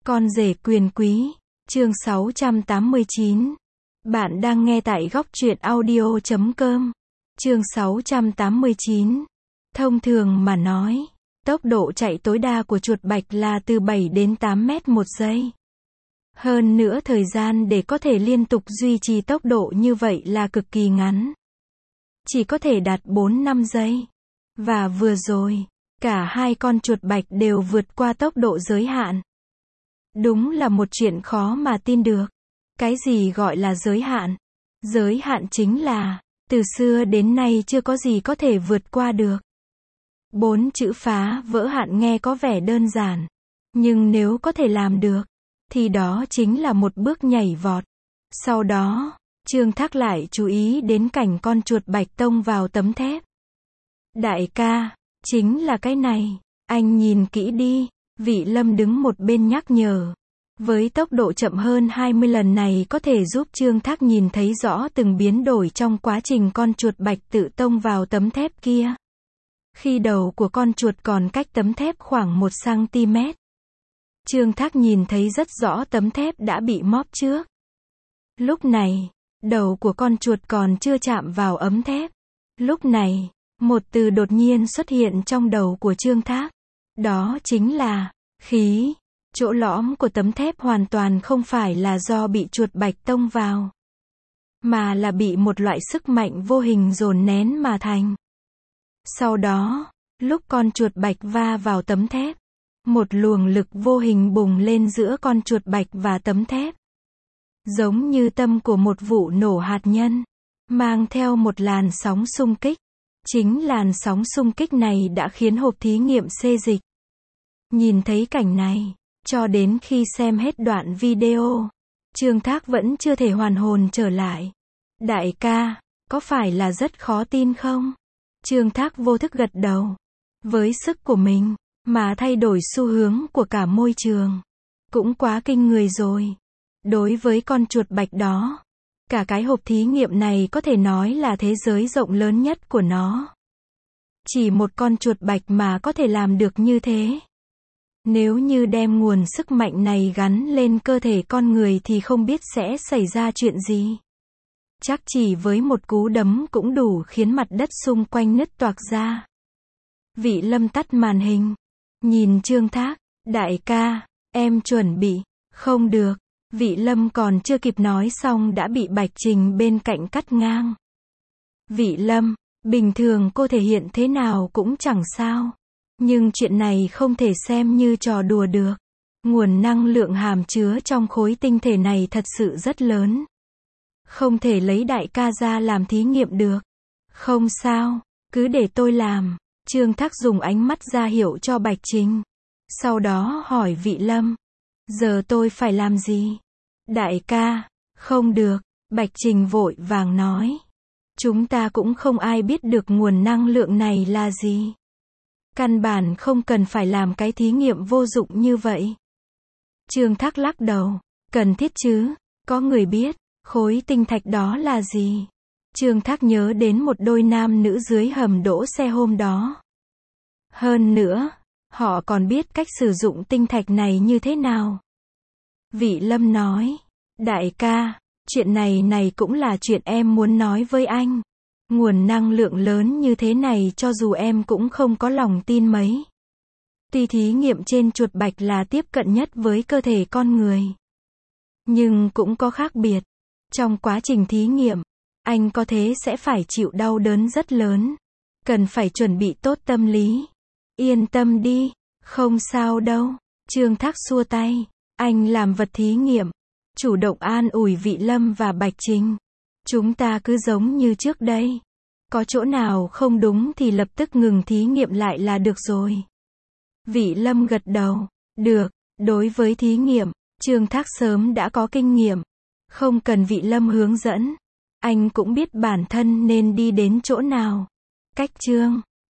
Con rể quyền quý, chương 689. Bạn đang nghe tại góc truyện audio.com. Chương 689. Thông thường mà nói, tốc độ chạy tối đa của chuột bạch là từ 7 đến 8 mét một giây. Hơn nữa thời gian để có thể liên tục duy trì tốc độ như vậy là cực kỳ ngắn. Chỉ có thể đạt 4-5 giây. Và vừa rồi, cả hai con chuột bạch đều vượt qua tốc độ giới hạn. Đúng là một chuyện khó mà tin được. Cái gì gọi là giới hạn? Giới hạn chính là, từ xưa đến nay chưa có gì có thể vượt qua được. 4 chữ phá vỡ hạn nghe có vẻ đơn giản. Nhưng nếu có thể làm được, thì đó chính là một bước nhảy vọt. Sau đó, Trương Thác lại chú ý đến cảnh con chuột bạch tông vào tấm thép. Đại ca, chính là cái này. Anh nhìn kỹ đi. Vị Lâm đứng một bên nhắc nhở. Với tốc độ chậm hơn 20 lần này có thể giúp Trương Thác nhìn thấy rõ từng biến đổi trong quá trình con chuột bạch tự tông vào tấm thép kia. Khi đầu của con chuột còn cách tấm thép khoảng 1 cm. Trương Thác nhìn thấy rất rõ tấm thép đã bị móp trước. Lúc này, đầu của con chuột còn chưa chạm vào ấm thép. Lúc này, một từ đột nhiên xuất hiện trong đầu của Trương Thác. Đó chính là khí. Chỗ lõm của tấm thép hoàn toàn không phải là do bị chuột bạch tông vào, mà là bị một loại sức mạnh vô hình dồn nén mà thành. Sau đó, lúc con chuột bạch va vào tấm thép, một luồng lực vô hình bùng lên giữa con chuột bạch và tấm thép. Giống như tâm của một vụ nổ hạt nhân, mang theo một làn sóng xung kích. Chính làn sóng xung kích này đã khiến hộp thí nghiệm xê dịch. Nhìn thấy cảnh này, cho đến khi xem hết đoạn video, Trương Thác vẫn chưa thể hoàn hồn trở lại. Đại ca, có phải là rất khó tin không? Trương Thác vô thức gật đầu. Với sức của mình, mà thay đổi xu hướng của cả môi trường, cũng quá kinh người rồi. Đối với con chuột bạch đó, cả cái hộp thí nghiệm này có thể nói là thế giới rộng lớn nhất của nó. Chỉ một con chuột bạch mà có thể làm được như thế. Nếu như đem nguồn sức mạnh này gắn lên cơ thể con người thì không biết sẽ xảy ra chuyện gì. Chắc chỉ với một cú đấm cũng đủ khiến mặt đất xung quanh nứt toạc ra. Vị Lâm tắt màn hình. Nhìn Trương Thác. Đại ca, em chuẩn bị. Không được. Vị Lâm còn chưa kịp nói xong đã bị Bạch Trình bên cạnh cắt ngang. Vị Lâm, bình thường cô thể hiện thế nào cũng chẳng sao. Nhưng chuyện này không thể xem như trò đùa được. Nguồn năng lượng hàm chứa trong khối tinh thể này thật sự rất lớn. Không thể lấy đại ca ra làm thí nghiệm được. Không sao, cứ để tôi làm. Trương Thác dùng ánh mắt ra hiệu cho Bạch Trình. Sau đó hỏi Vị Lâm. Giờ tôi phải làm gì? Đại ca, không được. Bạch Trình vội vàng nói. Chúng ta cũng không ai biết được nguồn năng lượng này là gì. Căn bản không cần phải làm cái thí nghiệm vô dụng như vậy. Trương Thác lắc đầu. Cần thiết chứ, có người biết, khối tinh thạch đó là gì. Trương Thác nhớ đến một đôi nam nữ dưới hầm đỗ xe hôm đó. Hơn nữa, họ còn biết cách sử dụng tinh thạch này như thế nào. Vị Lâm nói, đại ca, chuyện này cũng là chuyện em muốn nói với anh. Nguồn năng lượng lớn như thế này cho dù em cũng không có lòng tin mấy. Tuy thí nghiệm trên chuột bạch là tiếp cận nhất với cơ thể con người, nhưng cũng có khác biệt. Trong quá trình thí nghiệm, anh có thế sẽ phải chịu đau đớn rất lớn. Cần phải chuẩn bị tốt tâm lý. Yên tâm đi, không sao đâu. Trương Thác xua tay. Anh làm vật thí nghiệm. Chủ động an ủi Vị Lâm và Bạch Trình. Chúng ta cứ giống như trước đây. Có chỗ nào không đúng thì lập tức ngừng thí nghiệm lại là được rồi. Vị Lâm gật đầu. Được, đối với thí nghiệm, Trương Thác sớm đã có kinh nghiệm. Không cần Vị Lâm hướng dẫn. Anh cũng biết bản thân nên đi đến chỗ nào. Cách chương